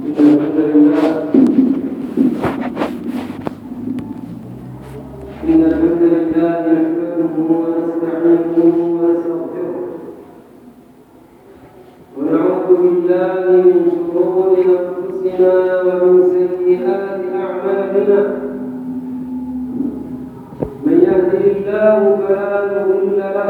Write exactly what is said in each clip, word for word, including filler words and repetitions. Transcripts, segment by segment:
الحمد لله إن الحمد لله نحمده ونستعينه ونستغفره ونعوذ بالله من شرور أنفسنا ومن سيئات أعمالنا من يهده الله فلا مضل له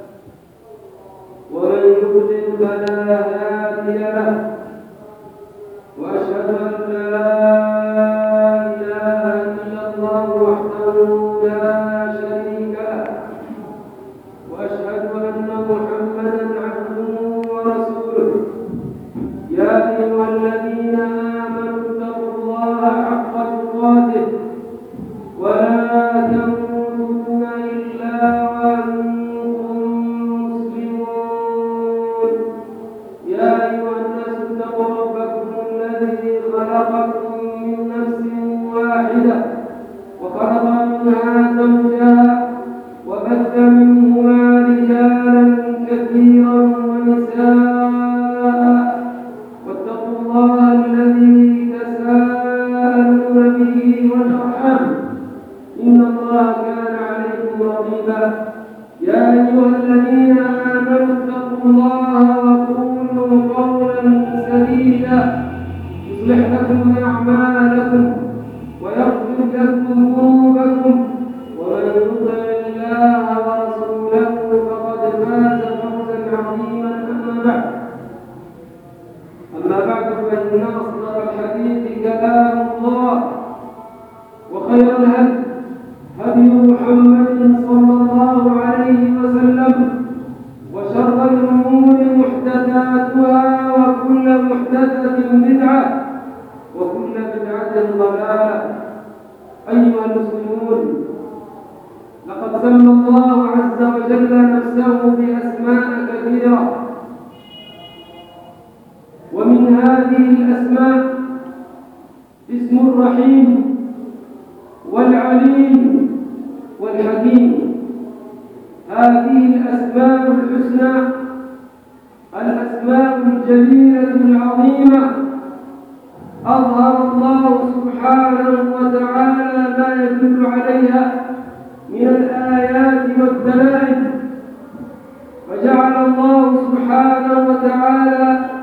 ومن يضلل فلا هادي له وأشهد أن لا إله إلا الله وحده لا شريك له وأشهد أن محمدا عبده ورسوله يا أيها الذين آمنوا اتقوا الله حق تقاته ولا تموتن إلا وأنتم مسلمون يا أيها الناس اتقوا ربكم الذي خلقكم من نفس واحدة وخلق منها زوجها وبث منهما رجالا كثيرا ونساء واتقوا الله الذي تساءلون به والأرحام إن الله كان عليكم رقيبا يا أيها الذين آمنوا اتقوا الله وقولوا قولا سديدا يصلح لكم أعمالكم ويغفر لكم ذنوبكم ومن يطع الله ورسوله فقد فاز فوزا عظيما أما بعد أما بعد فإن أصدق الحديث كلام الله وخير الهدي هدي محمد صلى الله عليه وسلم وشر الأمور محدثاتها وكل محدثة بدعة وكل بدعة ضلالة أيها المسلمون لقد سمى الله عز وجل نفسه بأسماء كثيرة ومن هذه الأسماء اسم الرحيم والعليم والحكيم هذه الأسماء الحسنى الأسماء الجليلة العظيمة أظهر الله سبحانه وتعالى ما يدل عليها من الآيات والدلائل وجعل الله سبحانه وتعالى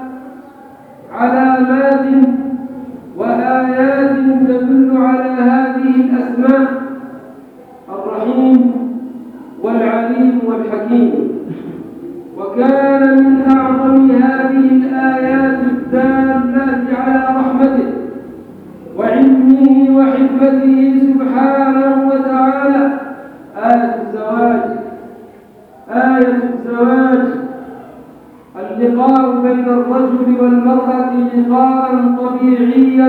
علامات وآيات تدل على هذه الأسماء الرحيم والعليم والحكيم وكان من أعظم هذه الآيات الدالة على رحمته وعلمه وحكمته سبحانه وتعالى آية الزواج آية الزواج اللقاء بين الرجل والمرأة لقاء طبيعيا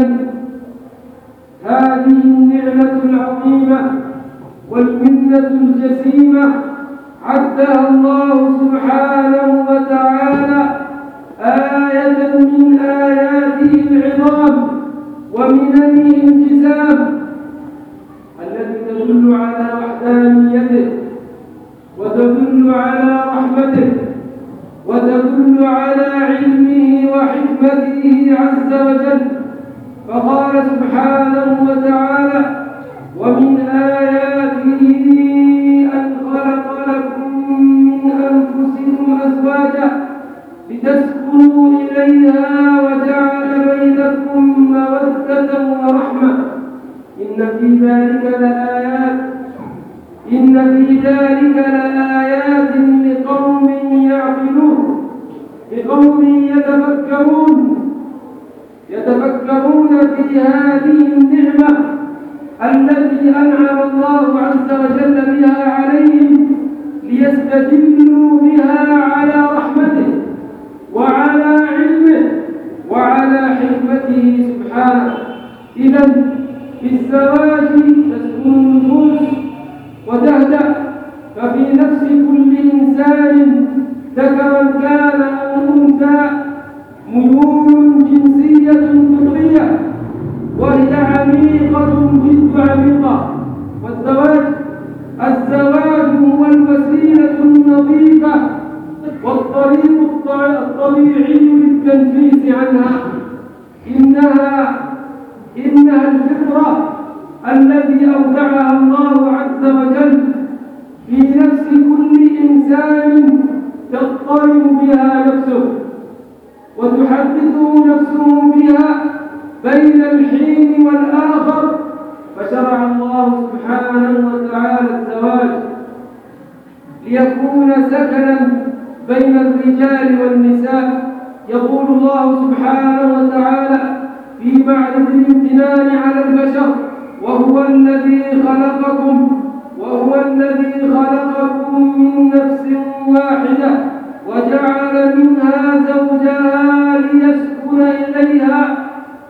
هذه النعمة العظيمة والمنة الجسيمة عدها الله سبحانه وتعالى آية من آياته العظام ومننه الجسام التي تدل على وحدانيته وتدل على رحمته وتدل على علمه وحكمته عز وجل فقال سبحانه وتعالى ومن آياته أن خلق لكم من أنفسكم أزواجا لتسكنوا إليها وجعل بينكم مودة ورحمة إن في ذلك لآيات إن في ذلك لآيات لقوم يعقلون لقوم يتفكرون يتفكرون في هذه النعمة التي أنعم الله عز وجل بها عليهم ليستدلوا بها على رحمته وعلى علمه وعلى حكمته سبحانه إذا في الزواج تسكن النفوس وتهدأ ففي نفس كل إنسان ذكرا كان أو أنثى ميول جنسية فطرية وهي عميقة جد عميقة والزواج الزواج هو الوسيلة النظيفة والطريق الطبيعي للتنفيس عنها إن إنها إنها الفطرة التي أودعها الله عز وجل في نفس كل إنسان تضطرب بها نفسه وتحدثه نفسه بها بين الحين والآخر. فشرع الله سبحانه وتعالى الزواج ليكون سكنا بين الرجال والنساء. يقول الله سبحانه وتعالى في معرض الامتنان على البشر: وهو الذي خلقكم وهو الذي خلقكم من نفس واحدة وجعل منها زوجها ليسكن إليها.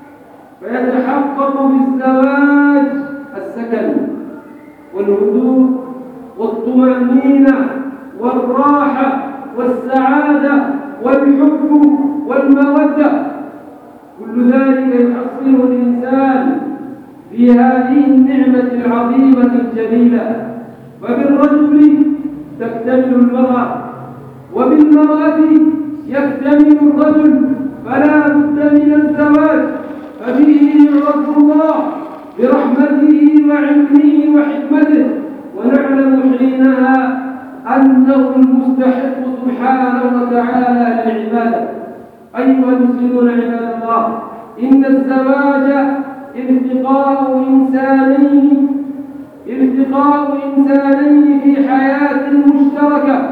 فيتحقق بالزواج السكن والهدوء والطمأنينة والراحة والسعادة والحب والمودة. كل ذلك يحصله الإنسان في هذه النعمة العظيمة الجليلة. وبالرجل تكتمل المرأة وبالمرأة يكتمل الرجل، فلا بد من الزواج. فبه يعرف الله برحمته وعلمه وحكمته، ونعلم حينها أنه المستحق سبحانه وتعالى للعبادة. أيها المسلمون عباد الله، إن الزواج التقاء إنسانين التقاء إنسانين في حياة مشتركة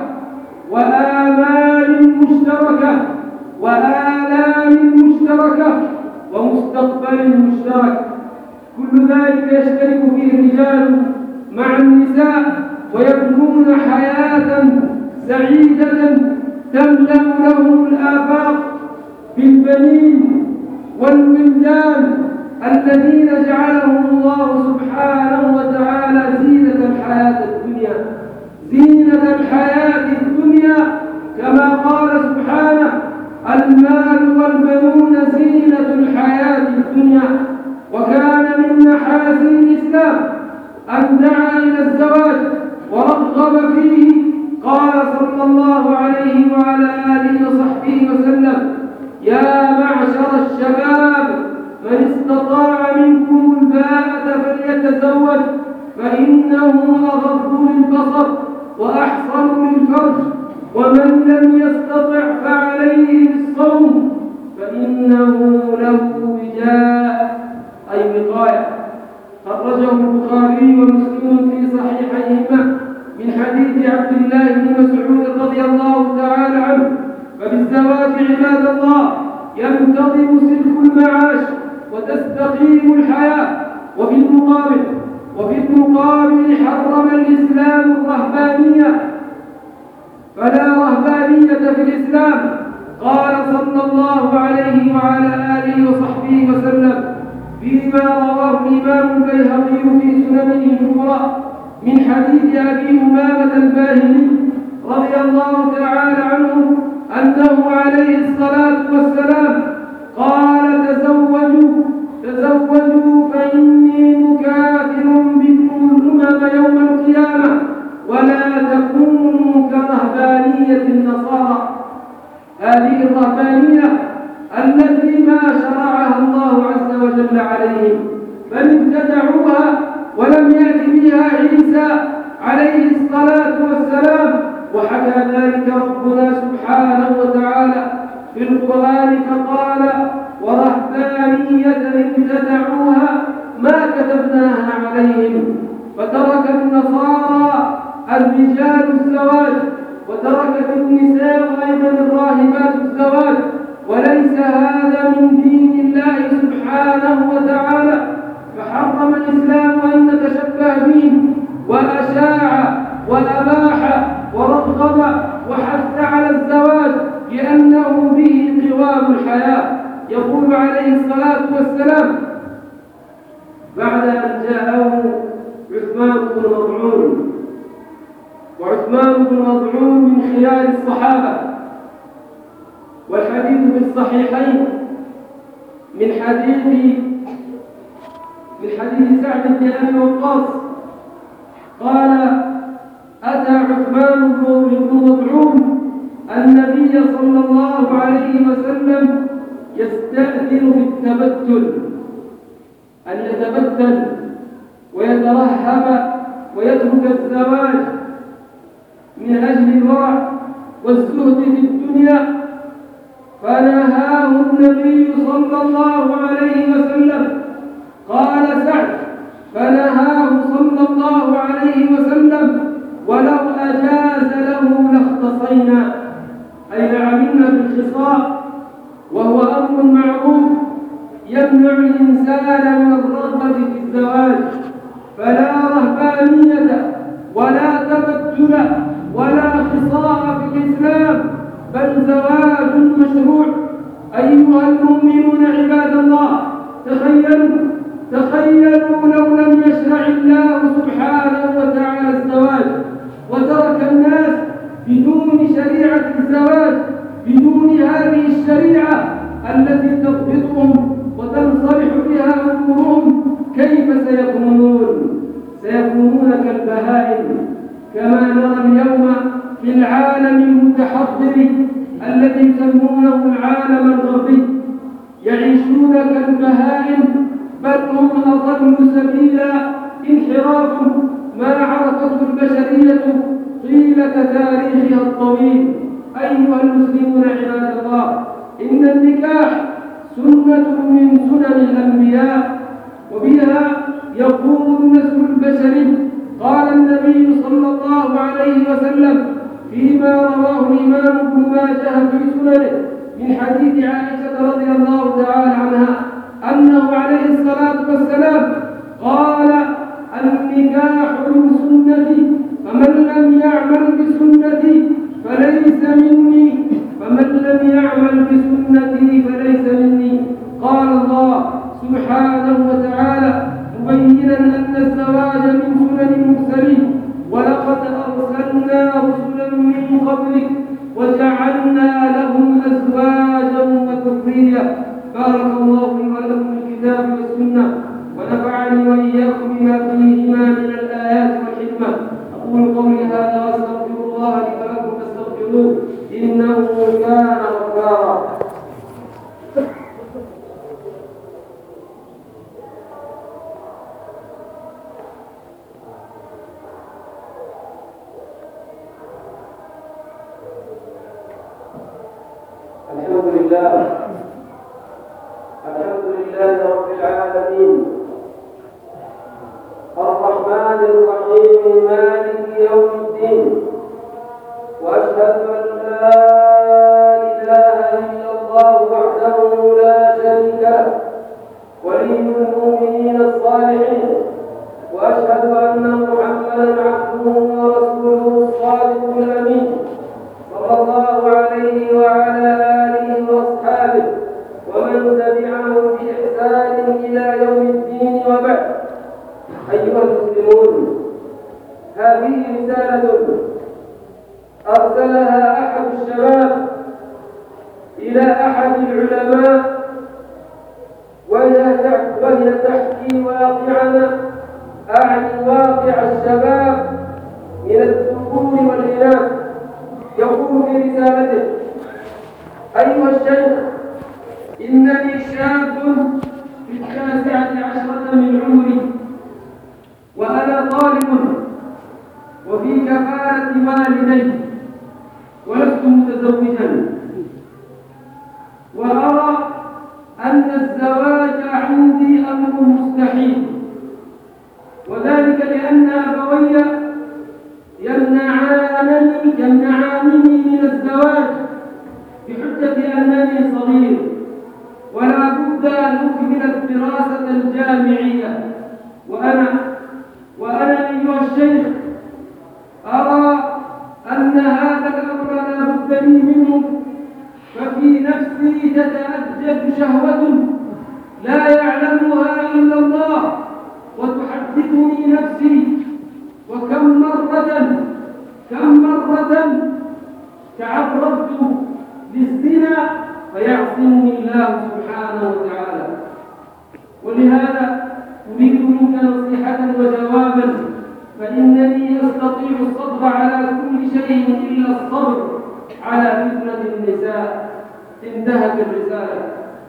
وآمال مشتركة وآلام مشتركة ومستقبل مشترك. كل ذلك يشترك فيه الرجال مع النساء ويبنون حياة سعيدة تملأ لهم الآفاق بالبنين والولدان الذين جعلهم الله سبحانه وتعالى زينة الحياة الدنيا زينة الحياة الدنيا كما قال سبحانه: المال والبنون زينة الحياة الدنيا. وكان من محاسن الإسلام أن دعا إلى الزواج ورغب فيه. قال صلى الله عليه وعلى آله وصحبه وسلم: يا معشر الشباب، من استطاع منكم الباءة فليتزوج، فإنه أغض للبصر وأحصن للفرج، ومن لم يستطع فعليه بالصوم فإنه له وجاء، أي وقاية. خرجه البخاري ومسلم في صحيحيهما من حديث عبد الله بن مسعود رضي الله تعالى عنه. فبالزواج عباد الله ينتظم سلك المعاش وتستقيم الحياة. وفي المقابل وفي المقابل حرم الإسلام الرهبانية، فلا رهبانية في الإسلام. قال صلى الله عليه وعلى آله وصحبه وسلم فيما رواه الإمام البيهقي في سننه الكبرى من حديث أبي أمامة الباهلي رضي الله تعالى عنه أنه عليه الصلاة والسلام قال: تزوجوا تزوجوا فإني مكاثر بكم الأمم يوم القيامة، ولا تكونوا كرهبانية النصارى. هذه الرهبانية التي ما شرعها الله عز وجل عليهم، بل ابتدعوها ولم يأت بها عيسى عليه الصلاة والسلام. وحكى ذلك ربنا سبحانه وتعالى في القرآن فقال: ورهبانية ابتدعوها ما كتبناها عليهم. فترك النصارى الرجال الزواج، وتركت النساء أيضا الراهبات الزواج، وليس هذا من دين الله سبحانه وتعالى. فحرم الإسلام أن نتشبه به، وأشاع وأباح ورغب وحث على الزواج لأنه به قوام الحياة. يقول عليه الصلاة والسلام بعد أن جاءه عثمان بن مظعون، وعثمان بن مظعون من خيار الصحابة، والحديث في الصحيحين من حديث من حديث سعد بن أبي وقاص قال: أتى عثمان بن مظعون النبي صلى الله عليه وسلم يستأذن يستأذن بالتبتل، أن يتبتل ويترهب ويترك الزواج من أجل الورع والزهد في الدنيا، فنهاه النبي صلى الله عليه وسلم. قال سعد: فنهاه صلى الله عليه وسلم: ولو أجاز له لاختصينا، أي لعملنا بالخصام، وهو أمر معروف يمنع الإنسان من الرغبة في الزواج، فلا رهبانية ولا تبتل ولا خصام في الإسلام، بل زواج مشروع. أيها المؤمنون عباد الله، تخيلوا تخيلوا لو لم يشرع الله سبحانه وتعالى الزواج وترك الناس بدون شريعة الزواج، بدون هذه الشريعة التي تضبطهم وتنصلح بها أمورهم، كيف سيكونون؟ سيكونون كالبهائم، كما نرى اليوم في العالم المتحضر الذي يسمونه العالم الغربي، يعيشون كالبهائم، بل هم أضل سبيلا، انحراف ما عرفته البشرية طيلة تاريخها الطويل. أيها المسلمون عباد الله، إن النكاح سنة من سنن الأنبياء، وبها يقوم النسل البشري. قال النبي صلى الله عليه وسلم فيما رواه الإمام ابن ماجه في سننه من حديث عائشة رضي الله تعالى عنها أنه عليه الصلاة والسلام قال: النكاح من سنتي، فمن لم يعمل بسنتي فليس مني، فمن لم يعمل بسنتي فليس مني. قال الله سبحانه وتعالى مبينا أن الزواج من سنن المرسلين: ولقد أرسلنا رسلا من قبلك وجعلنا لهم أزواجا وذرية. بارك الله لي ولكم في الكتاب والسنة، ونفعني وإياكم بما فيهما من الآيات والحكمة. أقول قولي هذا وأستغفر الله لي ولكم فاستغفروه إنه كان غفارا. الحمد لله الحمد لله رب العالمين، الرحمن الرحيم، مالك يوم الدين، وأشهد أن لا إله إلا الله وحده لا شريك له، ولي المؤمنين الصالحين، وأشهد أن محمدا عبده ورسوله الصادق الأمين، صلى الله عليه وعلى آله وأصحابه ومن تبعهم بإحسان إلى يوم الدين، وبعد. أيها المسلمون، هذه رسالة أرسلها أحد الشباب إلى أحد العلماء، وهي تحكي واقعنا، أعني واقع الشباب من الذكور والإناث. يقول في رسالته: أيها الشيخ، إنني شاب في التاسعة عشرة من عمري، وأنا طالب وفي كفالة والدي، ولست متزوجا، وأرى أن الزواج عندي أمر مستحيل، وذلك لأن أبوي يمنعانني يمنعانني من الزواج بحجة أنني صغير، ولا بد أن أكمل الدراسة الجامعية، وأنا وأنا أيها الشيخ أرى أن هذا الأمر لا بد لي منه، ففي نفسي تتأجج شهوة لا يعلمها إلا الله، وتحدثني نفسي، وكم مرة كم مرة تعرضت للزنا فيعصمني الله سبحانه وتعالى. ولهذا أريد منك نصيحة وجوابا، فإنني أستطيع الصبر على كل شيء إلا الصبر على فتنة النساء. انتهت الرسالة.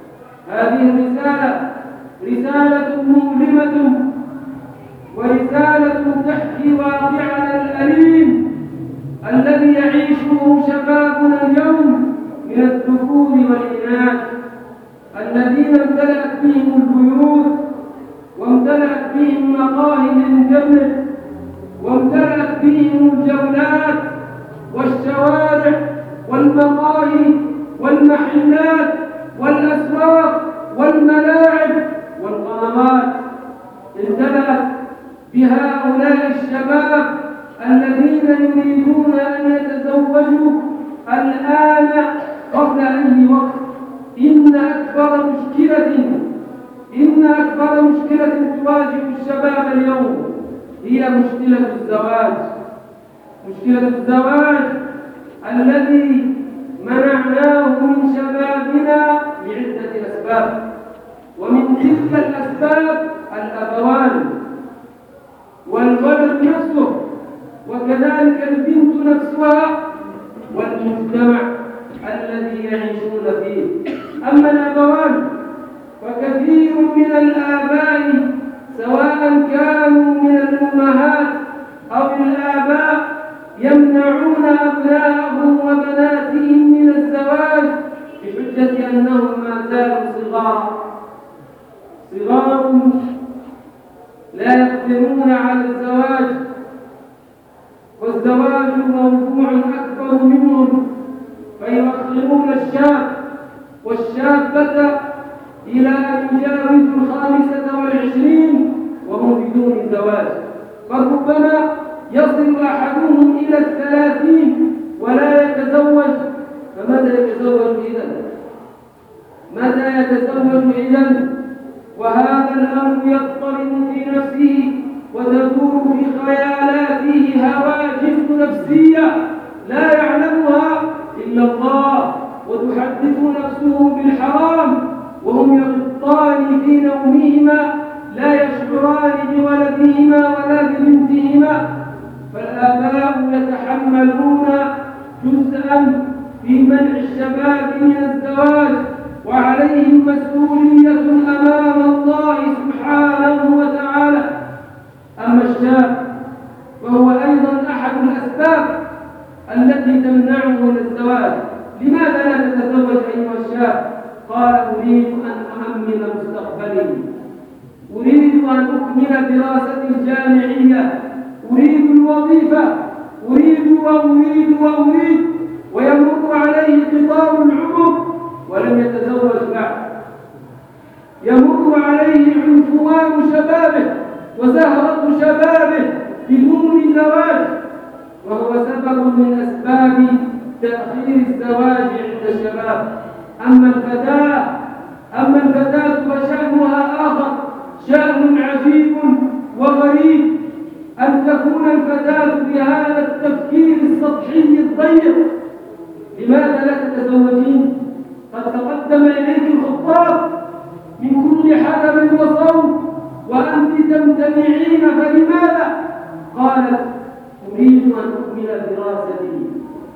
هذه الرسالة رسالة مؤلمة، ورسالة تحكي واقعنا الأليم الذي يعيشه شبابنا اليوم من الذكور والإناث، الذين امتلأت بهم البيوت، وامتلأت بهم مقاهي الإنترنت، وامتلأت بهم الجولات والشوارع والمقاهي والمحلات والأسواق والملاعب والقنوات، امتلأت بهؤلاء الشباب الذين يريدون أن يتزوجوا الآن قبل أي وقت. إن أكبر مشكلة إن أكبر مشكلة تواجه الشباب اليوم هي مشكلة الزواج، مشكلة الزواج الذي منعناه من شبابنا بعدة أسباب، ومن تلك الأسباب الأبوان والولد نفسه، وكذلك البنت نفسها والمجتمع الذي يعيشون فيه. أما الأبوان فكثير من الآباء سواء كانوا من الأمهات أو الآباء يمنعون أبناءهم وبناتهم من الزواج بحجة أنهم ما زالوا صغار صغار لا يقدرون على الزواج، والزواج موضوع أكبر منهم، فيؤخرون الشاب والشابة إلى أن يجاوزوا الخامسة والعشرين وهم بدون زواج، فربما يصل أحدهم إلى الثلاثين ولا يتزوج. فماذا يتزوج إذن؟ ماذا يتزوج إذن؟ وهذا الأمر يضطرب في نفسه وتدور في خيالاته هواجس نفسية لا يعلمها إلا الله، وتحدث نفسه بالحرام وهم يغطان في نومهما لا يشعران بولدهما ولا ببنتهما. فالآباء يتحملون جزءا في منع الشباب من الزواج، وعليهم مسؤولية أمام الله سبحانه وتعالى. أما الشاب فهو أيضا أحد الأسباب التي تمنعه من الزواج. لماذا لا تتزوج أيها الشاب؟ قال: أريد أن أؤمن مستقبلي، أريد أن أكمل دراستي الجامعية، أريد الوظيفة، أريد وأريد وأريد، ويمر عليه قطار العمر ولم يتزوج بعد، يمر عليه عنفوان شبابه وزهرة شبابه بدون زواج، وهو سبب من أسباب تأخير الزواج عند الشباب. أما الفتاة أما الفتاة فشأنها آخر، شأن عجيب وغريب، أن تكون الفتاة بهذا التفكير السطحي الضيق. لماذا لا تتزوجين؟ قد تقدم إليك الخطاب من كل حدب وصوت وأنت تمتنعين، فلماذا؟ قالت: أريد أن أكمل دراستي،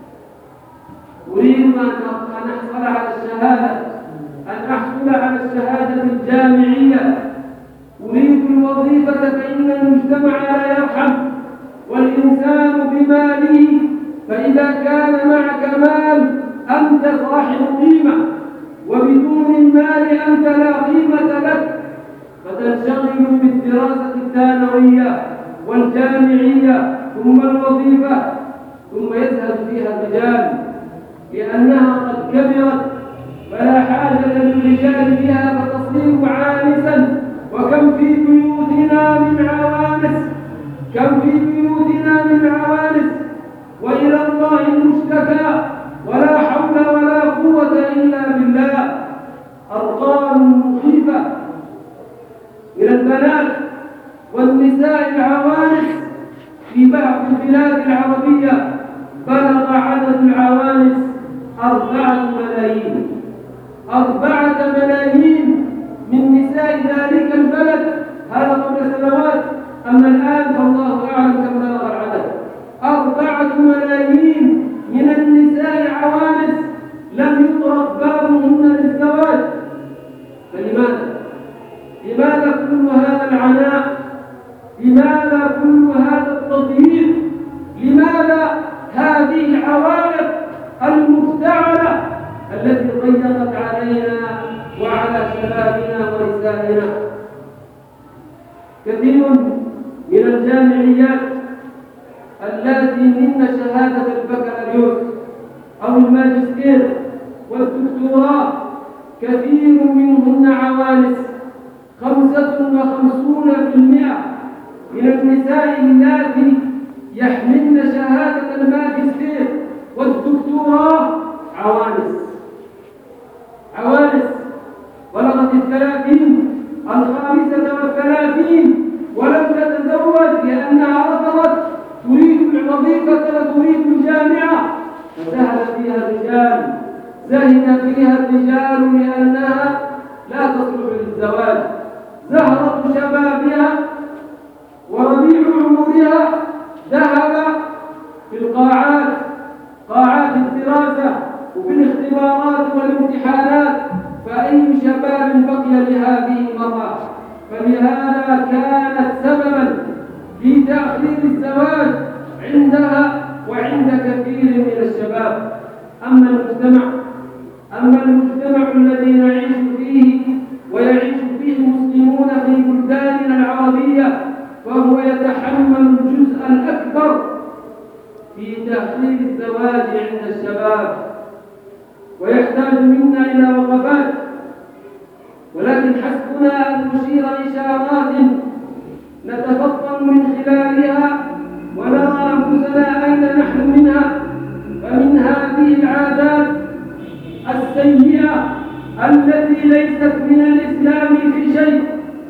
أريد أن أحصل على الشهادة أن أحصل على الشهادة الجامعية، أريد الوظيفة، فإن المجتمع لا يرحم، والإنسان بماله، فإذا كان معك مال أنت صاحب قيمة، وبدون المال أنت لا قيمة لك، فتنشغل بالدراسة الثانوية والجامعية ثم الوظيفة، ثم يزهد فيها الرجال لأنها قد كبرت فلا حاجة للرجال بها فتصير عانسا. وكم في بيوتنا من عوانس، كم في بيوتنا من عوانس، وإلى الله المشتكى، ولا حول ولا قوة إلا بالله. أرقام مخيفة إلى البنات والنساء العوانس في بعض البلاد العربية بلغ عدد العوانس أربعة ملايين أربعة ملايين من نساء ذلك البلد. هذا قبل سنوات، أما الآن فالله أعلم كم بلغ العدد. أربعة ملايين من النساء عوانس لم يطرق بابهن للزواج، شبابنا ونسائنا. كثير من الجامعيات التي من شهادة البكالوريوس أو الماجستير والدكتوراه كثير منهن عوانس. خمسة وخمسون بالمئة من النساء اللاتي يحملن شهادة الماجستير والدكتوراه عوانس عوانس بلغت الثلاثين الخامسة والثلاثين ولم تتزوج لأنها رفضت تريد الوظيفة وتريد الجامعة، فذهب فيها الرجال زهد فيها الرجال لأنها لا تصلح للزواج. زهرة شبابها وربيع عمرها ذهب في القاعات قاعات الدراسة وفي الاختبارات والامتحانات، فأي شباب بقي لهذه المرأة؟ فلهذا كانت سببا في تأخير الزواج عندها وعند كثير من الشباب. أما المجتمع أما المجتمع الذي نعيش فيه ويعيش فيه المسلمون في بلداننا العربية فهو يتحمل الجزء الأكبر في تأخير الزواج عند الشباب، ويحتاج منا إلى وقفات، ولكن حسبنا أن نشير إشارات نتفطن من خلالها ونرى أنفسنا أين نحن منها. فمن هذه العادات السيئة التي ليست من الإسلام في شيء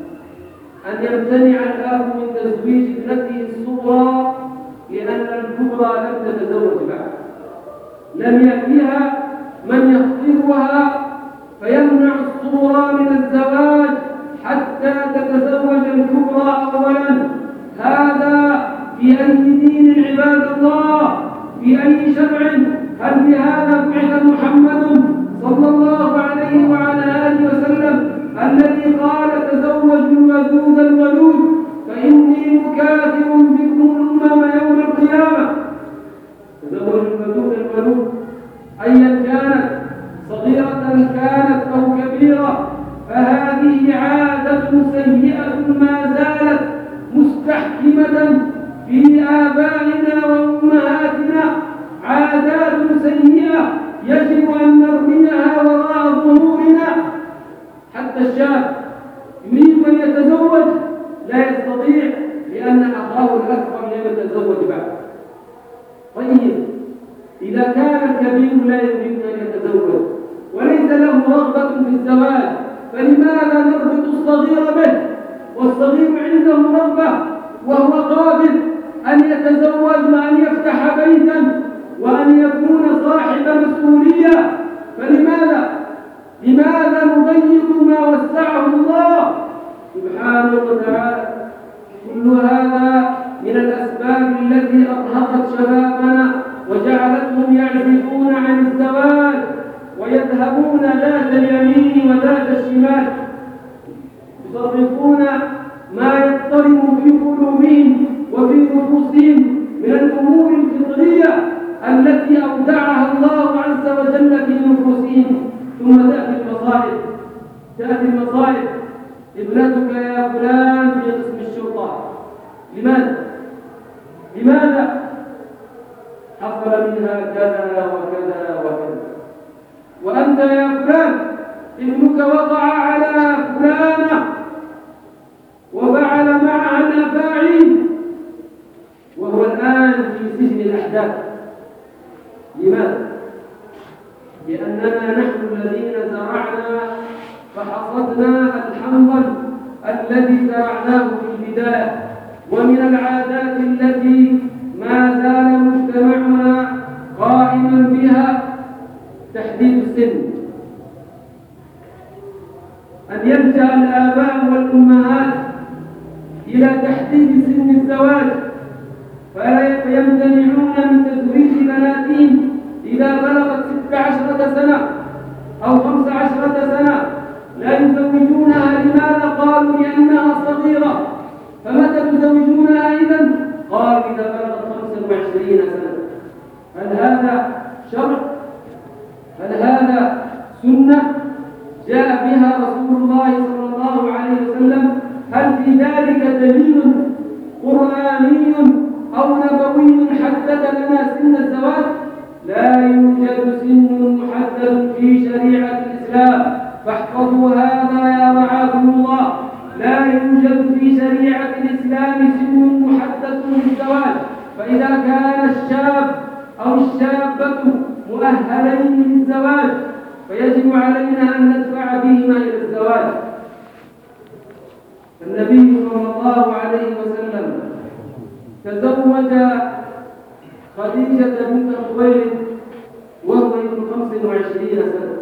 أن يمتنع الأب من تزويج ابنته الصغرى لأن الكبرى لم تتزوج بعد، لم يأتيها من يخطبها فيمنع الصغرى من الزواج حتى تتزوج الكبرى أولا. هذا في أي دين عباد الله؟ في أي شرع؟ هل بهذا بعث محمد صلى الله عليه وعلى آله وسلم الذي قال تزوجوا الودود الولود فإني مكاثر بكم الأمم يوم القيامة؟ تزوجوا الودود الولود أيا كانت، صغيرة كانت أو كبيرة، فهذه عادة سيئة ما زالت مستحكمة في آبائنا وأمهاتنا، عادات سيئة يجب أن نرميها وراء ظهورنا. حتى الشاب يريد أن يتزوج لا يستطيع لأن أخاه الأكبر لم يتزوج بعد. طيب إذا كان الكبير لا يريد أن يتزوج وليس له رغبة في الزواج، فلماذا نربط الصغير به والصغير عنده رغبة وهو قادر أن يتزوج وأن يفتح بيتا وأن يكون صاحب مسؤولية؟ فلماذا لماذا نضيق ما وسعه الله سبحانه وتعالى؟ كل هذا من الأسباب التي أرهقت شبابنا وجعلتهم يعزفون عن الزواج ويذهبون ذات اليمين وذات الشمال، يصرفون ما يضطرب في قلوبهم وفي نفوسهم من الأمور الفطرية التي أودعها الله عز وجل في نفوسهم. ثم تأتي المصائب تأتي المصائب ابنتك يا فلان في قسم الشرطة، لماذا؟ لماذا؟ حصل منها كذا وكذا وكذا. وأنت يا فلان ابنك وقع على فلانة وفعل معها الأفاعيل وهو الآن في سجن الأحداث. لماذا؟ لأننا نحن الذين زرعنا فحصدنا الحنظل الذي زرعناه في البداية. ومن العادات التي ما زال مجتمعنا قائما بها تحديد السن، أن يلجأ الآباء والأمهات إلى تحديد سن الزواج، فيمتنعون من تزويج بناتهم إذا بلغت ست عشرة سنة أو خمس عشرة سنة، لا يزوجونها. لماذا؟ قالوا لأنها صغيرة. فمتى تزوجونها إذن؟ قال إذا بلغت خمسة وعشرين سنة. هل هذا شرع؟ هل هذا سنة جاء بها رسول النبي صلى الله عليه وسلم تزوج خديجة بنت خويلد وهو ابن خمس وعشرين سنة،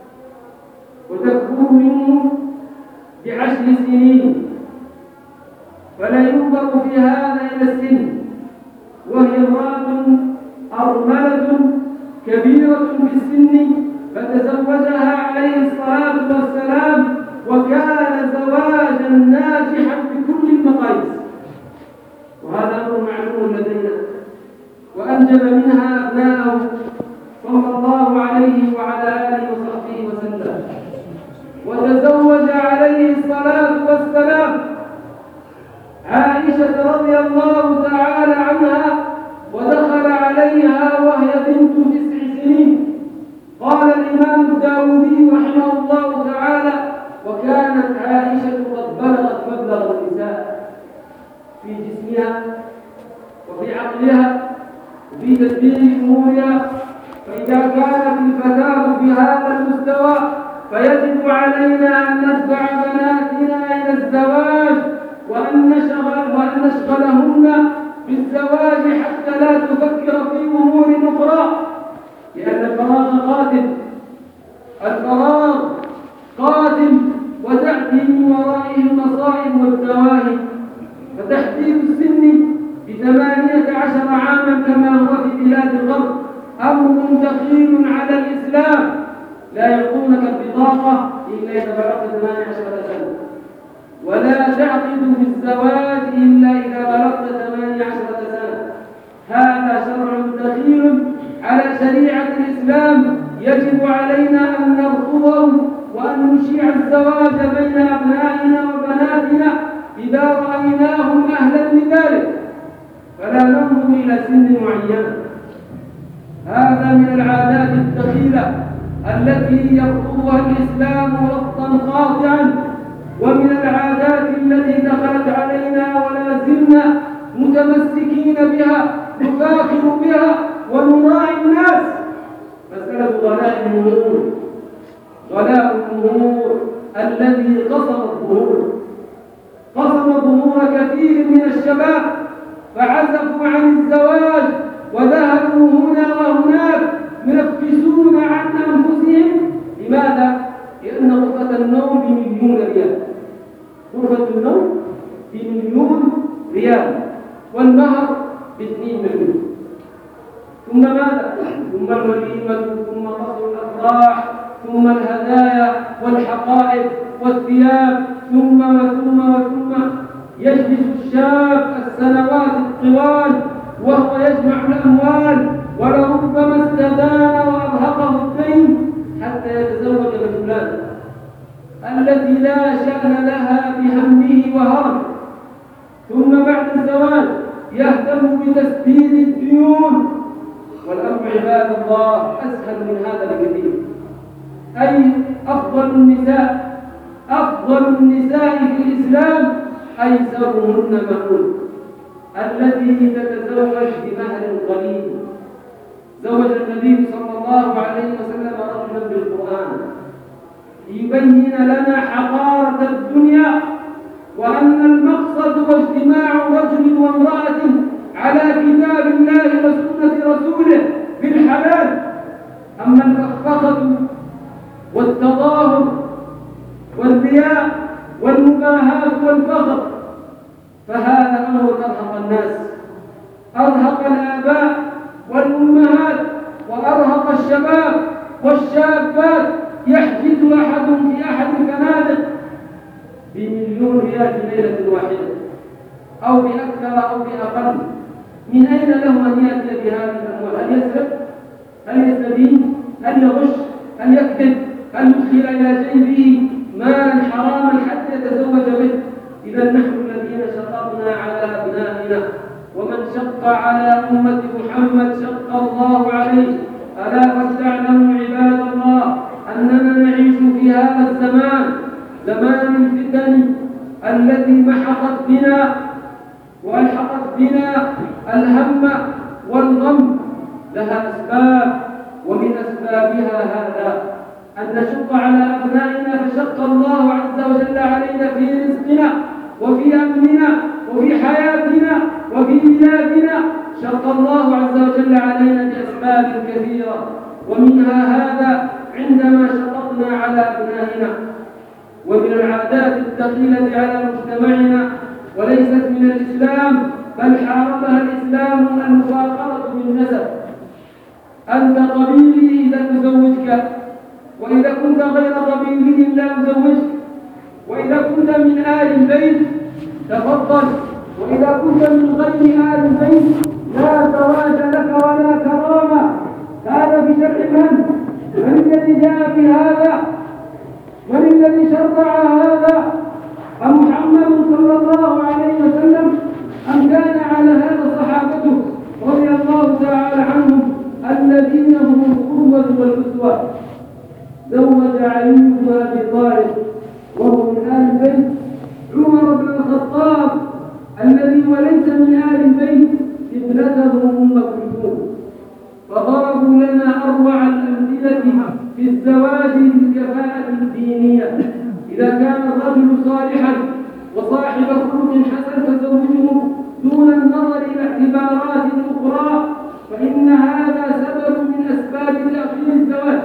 وتكبر منه بعشر سنين، فلا ينظر في هذا إلى السن، وهي امرأة أرملة كبيرة في السن، فتزوجها عليه الصلاة والسلام، وكان زواجا ناجحا بكل المقاييس، وهذا أمر معلوم لدينا، وأنجب منها أبناءه صلى الله عليه وعلى آله وصحبه وسلم. وتزوج عليه الصلاة والسلام عائشة رضي الله تعالى عنها، ودخل عليها وهي بنت تسع سنين. قال الإمام الداودي رحمه الله تعالى: وكانت عائشة قد بلغت مبلغ النساء في جسمها وفي عقلها وفي تدبير أمورها، فإذا كانت الفتاة بهذا المستوى فيجب علينا أن ندفع بناتنا إلى الزواج، وأن نشغل وأن نشغلهن بالزواج حتى لا تفكر في أمور أخرى، لأن الفراغ قاتل، الفراغ قاتل، وتأتي من ورائه المصائب والدواهي. فتحديد السن بثمانية عشر عاما كما هو في بلاد الغرب أمر دخيل على الإسلام، لا يعطونك البطاقة إلا إذا بلغت ثمانية عشرة سنة، ولا تعقد بالزواج إلا إذا بلغت ثمانية عشرة سنة. هذا شرع دخيل على شريعة الإسلام، يجب علينا أن نرفضه وأن نشيع الزواج بين أبنائنا وبناتنا إذا رأيناهم أهلا لذلك، فلا ننظر إلى سن معين. هذا من العادات الدخيلة التي يرفضها الإسلام رفضا قاطعا، ومن العادات التي دخلت علينا ولا زلنا متمسكين بها، نفاخر بها ونراعي الناس. مسألة غلاء المهور، غلاء المهور الذي قصم الظهور، قصم ظهور كثير من الشباب، فعزفوا عن الزواج وذهبوا هنا وهناك منفسون عن أنفسهم. لماذا؟ لأن غرفة النوم بمليون ريال، غرفة النوم بمليون ريال، والمهر باثنين مليون. ثم ماذا؟ ثم الوليمة، ثم قصر الأفراح، ثم الهدايا والحقائب والثياب، ثم وثم وثم. يجلس الشاب السنوات الطوال وهو يجمع الأموال، ولربما استدان وأرهقه الدين حتى يتزوج بالفلان التي لا شأن لها بهمه وهرمه. ثم بعد الزواج يهتم بتسديد الديون، والأمر عباد الله أسهل من هذا بكثير. أي أفضل النساء أفضل النساء في الإسلام أيسرهن مهر، التي تتزوج بمهر قليل. زوج النبي صلى الله عليه وسلم رجلا بالقرآن ليبين لنا حقارة الدنيا، وأن المقصد هو اجتماع رجل وامرأة على كتاب الله وسنة رسوله بالحلال. أما الفخفخة والتظاهر والرياء والمباهاة والفخر فهذا أمر أرهق الناس، أرهق الآباء والأمهات، وأرهق الشباب والشابات. يحجز أحد في أحد الفنادق بمليون ريال في ليلة واحدة، أو بأكثر أو بأقل. من أين له أن يأتي بهذه الأموال؟ هل يسرق؟ هل يستدين؟ هل يغش؟ هل يكذب؟ هل يدخل إلى جيبه مالا حراما حتى يتزوج به؟ إذا نحن الذين شققنا على أبنائنا، ومن شق على أمة محمد شق الله عليه. ألا فاستعلموا عباد الله أننا نعيش في هذا الزمان، زمان الفتن التي محقت بنا وألحقت بنا الهم والغم. لها أسباب، ومن أسبابها هذا أن نشق على أبنائنا، فشق الله عز وجل علينا في رزقنا، وفي أمننا وفي حياتنا وفي بلادنا، شق الله عز وجل علينا بأسباب كثيرة، ومنها هذا عندما شققنا على أبنائنا. ومن العادات الثقيلة على مجتمعنا وليست من الإسلام بل حاربها الإسلام المفاخرة بالنسب. أنت قبيلي إذا أزوجك، وإذا كنت غير قبيلي لا أزوجك، وإذا كنت من آل البيت تفضل، وإذا كنت من غير آل البيت لا زواج لك ولا كرامة. هذا بشرع من؟ من الذي جاء بهذا؟ من الذي شرع هذا؟ أمحمد صلى الله عليه وسلم أم كان على هذا صحابته رضي الله تعالى عنهم الذين هم القدوة والأسوة؟ زوج علي بن أبي طالب وهو من آل البيت عمر بن الخطاب الذي وليس من آل البيت ابنته أم كلثوم. فضربوا لنا أروع الأمثلة في الزواج بالكفاءة الدينية. إذا كان الرجل صالحا وصاحب خلق حسن فزوجه دون النظر إلى اعتبارات أخرى، فإن هذا سبب من أسباب تأخير الزواج.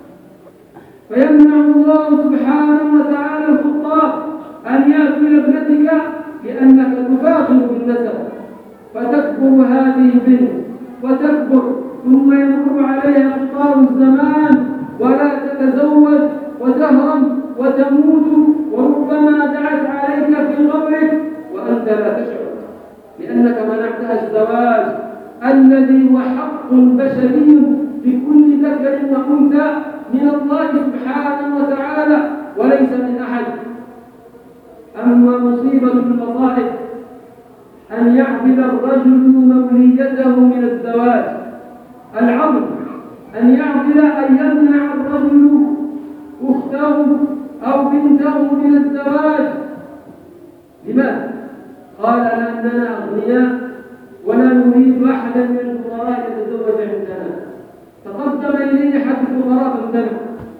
فيمنع الله سبحانه وتعالى الخطاب أن يأتي لابنتك لأنك تفاخر بالنسب، فتكبر هذه البنت وتكبر ثم يمر عليها قطار الزمان ولا تتزوج وتهرم وتموت، وربما دعت عليك في قبرك وأنت لا تشعر، لأنك منعتها الزواج الذي هو حق بشري لكل ذكر وأنثى من الله سبحانه وتعالى وليس من أحد. أما مصيبة المصائب أن يعقد الرجل موليته من الزواج. العظم أن يعقد أن يمنع الرجل أخته أو بنته من الزواج. لماذا؟ قال لأننا أغنياء ولا نريد أحدا من الفقراء يتزوج عندنا. تقدم إليه أحد الفقراء فامتنع،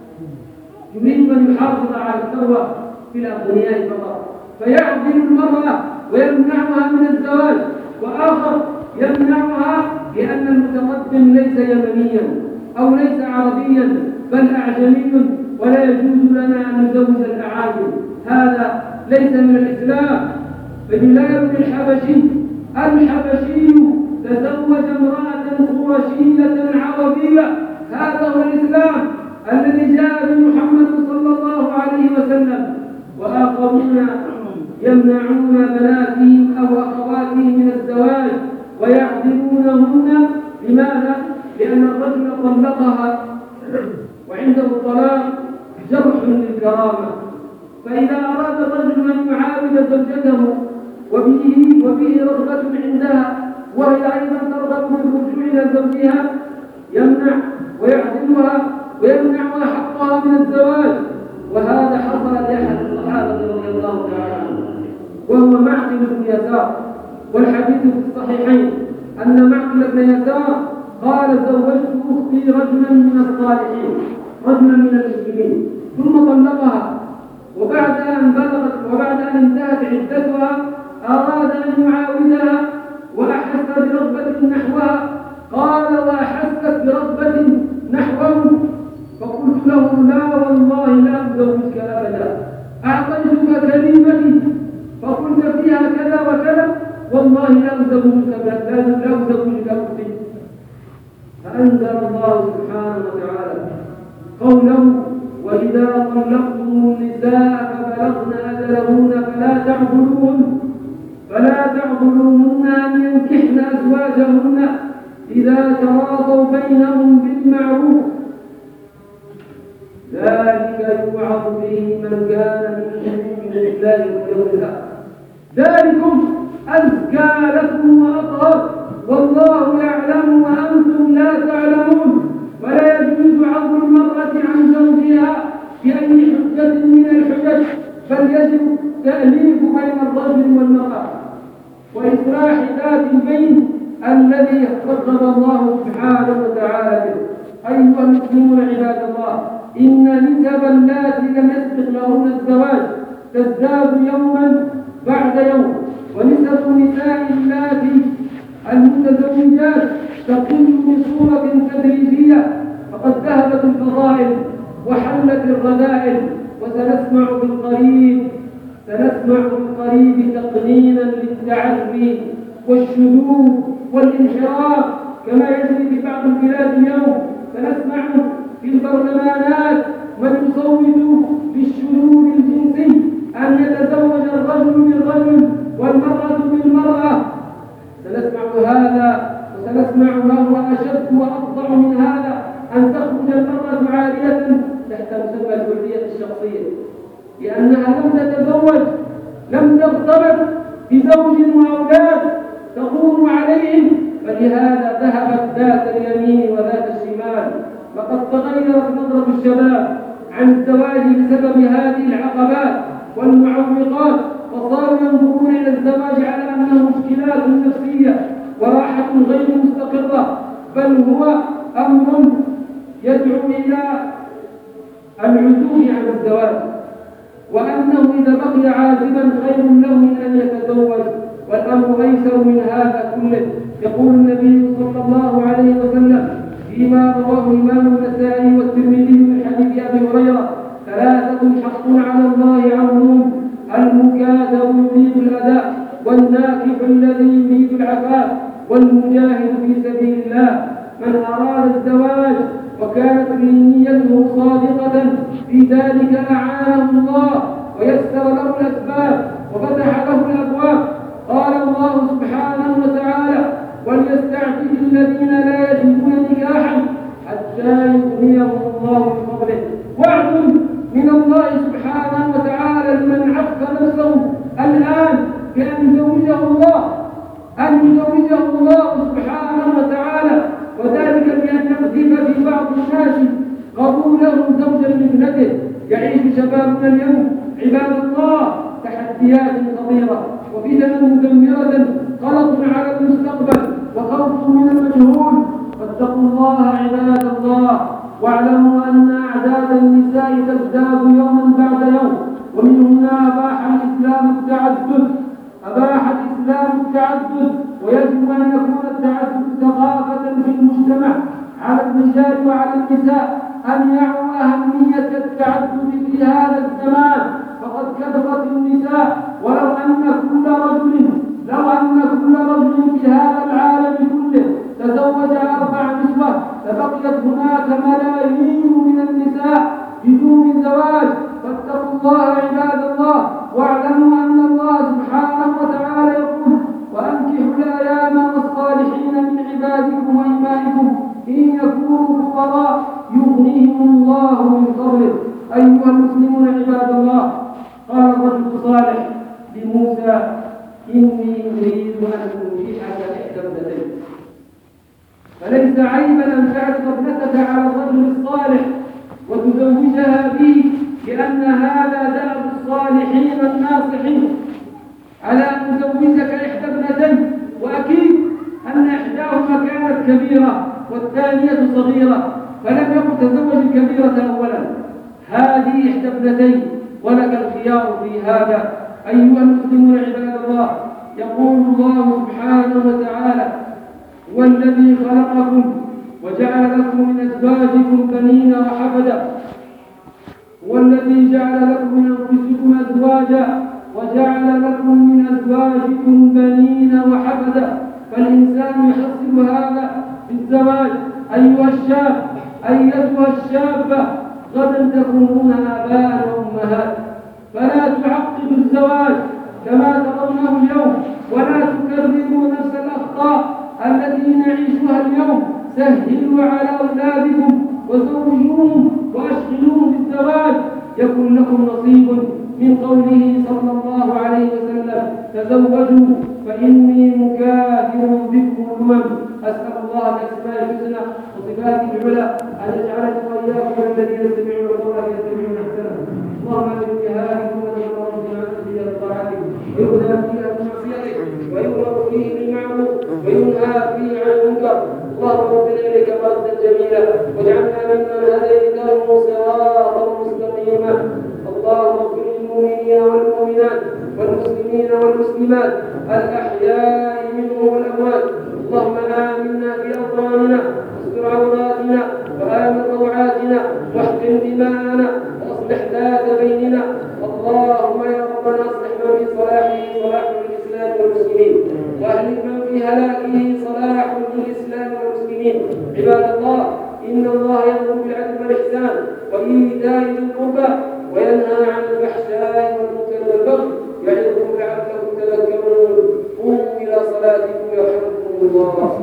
يريد أن يحافظ على الثروة في الأغنياء فقط، فيعزل المرأة ويمنعها من الزواج. وآخر يمنعها لأن المتقدم ليس يمنيا أو ليس عربيا بل أعجمي ولا يجوز لنا أن نزوج الأعاجم. هذا ليس من الإسلام. فبلال الحبشي الحبشي تزوج امرأة قرشية عربية. هذا هو الإسلام الذي جاء بمحمد صلى الله عليه وسلم. وآخرون يمنعون بناتهم أو أخواتهم من الزواج ويعزلونهن. لماذا؟ لأن الرجل طلقها وعنده الطلاق جرح للكرامة. فإذا أراد الرجل أن يعاود زوجته وبه, وبه رغبة عندها وهي أيضا ترغب بالرجوع إلى زوجها يمنع ويعزلها ويمنعها حقها من الزواج. وهذا حصل لأحد الصحابة رضي الله تعالى عنه وهو معقل بن يسار، والحديث في الصحيحين أن معقل بن يسار قال زوجت أختي رجلا من الصالحين رجلا من المسلمين ثم طلقها، وبعد أن بلغت وبعد أن انتهت عدتها أراد أن يعاودها وأحس برغبة نحوها. قال وأحست برغبة نحوه فقلت له لا والله لا أزوجك أبدا، أعطيتك كلمتي فقلت فيها كذا وكذا والله لا أزوجك لا أزوجك أختي. فأنزل الله سبحانه وتعالى قوله وإذا طلقتم النساء فبلغن أجلهن فلا تعضلوهن فلا تعضلوهن أن ينكحن أزواجهن إذا تراضوا بينهم بالمعروف ذلك يوعظ به من كان منكم بالله واليوم الآخر ذلكم أزكى لكم وأطهر والله يعلم وأنتم لا تعلمون. ولا يجوز عضل المرأة عن زوجها بأي حجة من الحجج، بل يجب تأليف بين الرجل والمرأة وإصلاح ذات البين الذي رغب الله سبحانه وتعالى به. أيها المسلمون عباد الله، إن نسب اللاتي لم يسبق لهن الزواج تزداد يوما بعد بعد يوم. ونسب نساء اللاتي المتزوجات تقل بصورة تدريجية، فقد ذهبت الفضائل وحلت الرذائل. وسنسمع في القريب سنسمع في القريب تقنينا للتعري والشذوذ والانحراف كما يجري في بعض البلاد اليوم. سنسمع في البرلمانات من يصوت بالشذوذ الجنسي، أن يتزوج الرجل بالرجل والمرأة بالمرأة. سنسمع هذا، وسنسمع ما هو أشد وأفظع من هذا، أن تخرج المرأة عارية تحت مسمى الحرية الشخصية، لأنها لم تتزوج، لم ترتبط بزوج وأولاد تقوم عليهم، فلهذا ذهبت ذات اليمين وذات الشمال. لقد تغيرت نظرة الشباب عن الزواج بسبب هذه العقبات والمعوقات، وصاروا ينظرون إلى الزواج على أنه مشكلات نفسية وراحة غير مستقرة، بل هو أمر يدعو إلى العزوف عن الزواج، وأنه إذا بقي عازبا خير له من أن يتزوج. والأمر أيسر من هذا كله. يقول النبي صلى الله عليه وسلم فيما رواه الإمام النسائي والترمذي من حديث أبي هريرة: ثلاثة حق على الله عنهم، المكاتب يريد الأداء، والناكح الذي يريد العفاف، والمجاهد في سبيل الله. من أراد الزواج وكانت نيته صادقة في ذلك أعانه الله ويسر له الأسباب وفتح له الأبواب. قال الله سبحانه وتعالى: وليستعفف الذين لا يجدون نكاحا حتى يغنيهم الله من فضله. وعد من الله سبحانه وتعالى لمن عف نفسه الآن بأن يزوجه الله أن يزوجه الله سبحانه وتعالى، وذلك بأن يقذف في بعض الناس قبوله زوجا لابنته. يعيش شبابنا اليوم عباد الله تحديات خطيرة وفتن مدمرة، قلق على المستقبل وخوف من المجهول. فاتقوا الله عباد الله، واعلموا أن أعداد النساء تزداد يوما بعد يوم. ومن هنا أباح الإسلام التعدد أباح الإسلام التعدد ويجب أن يكون التعدد ثقافة في المجتمع. على الرجال وعلى النساء أن يعوا أهمية التعدد في هذا الزمان، فقد كثرت النساء. ولو أن كل رجل لو أن كل رجل في هذا العالم كله تزوج أربع نسوة لبقيت هناك ملايين من النساء بدون زواج. فاتقوا الله عباد الله، واعلموا أن الله سبحانه وتعالى يقول: وأنكحوا الأيام والصالحين من عبادكم وإمائكم إن يكونوا فقراء يغنيهم الله من فضله. أيها المسلمون عباد الله، قال الرجل الصالح لموسى: إني أريد أن أنكحك إحدى ابنتين. فليس عيبا أن تعرض ابنتك على الرجل الصالح وتزوجها به، لأن هذا دأب الصالحين الناصحين على أن تزوجك إحدى ابنتين. وأكيد أن إحداهما كانت كبيرة والثانية صغيرة، فلم يكن تزوج الكبيرة أولا. هذه إحدى ابنتين ولك الخيار في هذا. أيها المسلمون عباد الله، يقول الله سبحانه وتعالى: هو الذي خلقكم وجعل لكم من أزواجكم بنين وحفدا هو الذي جعل لكم من أنفسكم أزواجا وجعل لكم من أزواجكم بنين وحفدا. فالإنسان يحصل هذا في الزواج. أيها الشاب أيتها الشابة، غدا تكونون آباء وأمهات، فلا تعقدوا الزواج كما ترونه اليوم، ولا تكرروا نفس الأخطاء التي نعيشها اليوم. سهلوا على أولادكم وزوجوهم وأشغلوهم بالزواج يكن لكم نصيب من قوله صلى الله عليه وسلم: تزوجوا فإني مكاثر بكم الأمم. أسأل الله بأسمائه الحسنى وصفاته العلى أن يجعلني وإياكم الذين يستمعون القول فيتبعون أحسنه. اللهم اجعل في هذه الأمة وربنا في طاعتك ويهدى فيها بمعصيتك ويؤمر فيه بالمعروف وينهى فيه عن المنكر. اللهم ردنا إليك مردا جميلا واجعلنا ممن هديتهم صراطا مستقيما. اللهم اغفر للمؤمنين والمؤمنات والمسلمين والمسلمين والمسلمات الأحياء منهم والأموات. اللهم آمنا في أوطاننا واستر عوراتنا وآمن روعاتنا واحقن دماءنا وأصلح ذات بيننا. اللهم يا ربنا أصلح من في صلاحه صلاح الإسلام والمسلمين، وأهلك من في هلاكه صلاح للإسلام والمسلمين. عباد الله، إن الله يأمر بالعدل والإحسان وإيتاء ذي القربى وينهى عن الفحشاء والمنكر والبغي يعظكم لعلكم تذكرون. قوموا إلى صلاتكم يرحمكم الله.